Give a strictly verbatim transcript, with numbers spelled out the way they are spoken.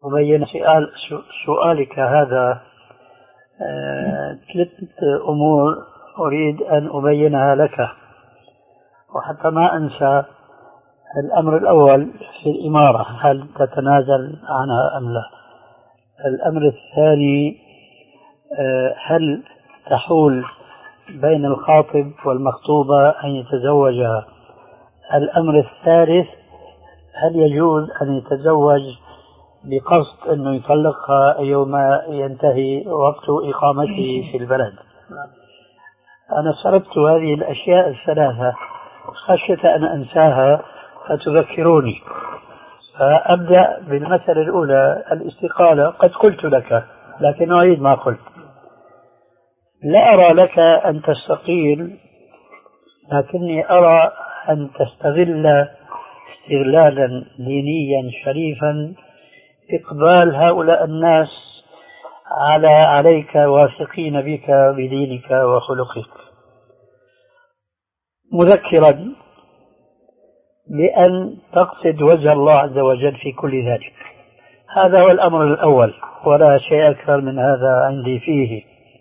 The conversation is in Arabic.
أبين سؤال سؤالك هذا ثلاث أمور أريد أن أبينها لك وحتى ما أنسى. الأمر الأول في الإمارة، هل تتنازل عنها أم لا؟ الأمر الثاني، هل تحول بين الخاطب والمخطوبة أن يتزوجها؟ الأمر الثالث، هل يجوز أن يتزوج بقصد أنه يطلقها يوم ينتهي وقت إقامته في البلد؟ أنا سردت هذه الأشياء الثلاثة خشية أن أنساها فتذكروني، فأبدأ بالمسألة الأولى الاستقالة. قد قلت لك لكن أعيد ما قلت. لا أرى لك أن تستقيل، لكني أرى أن تستغل استغلالا دينيا شريفا إقبال هؤلاء الناس على عليك واثقين بك بدينك وخلقك، مذكرا بأن تقصد وجه الله عز وجل في كل ذلك. هذا هو الأمر الأول، ولا شيء أكثر من هذا عندي فيه.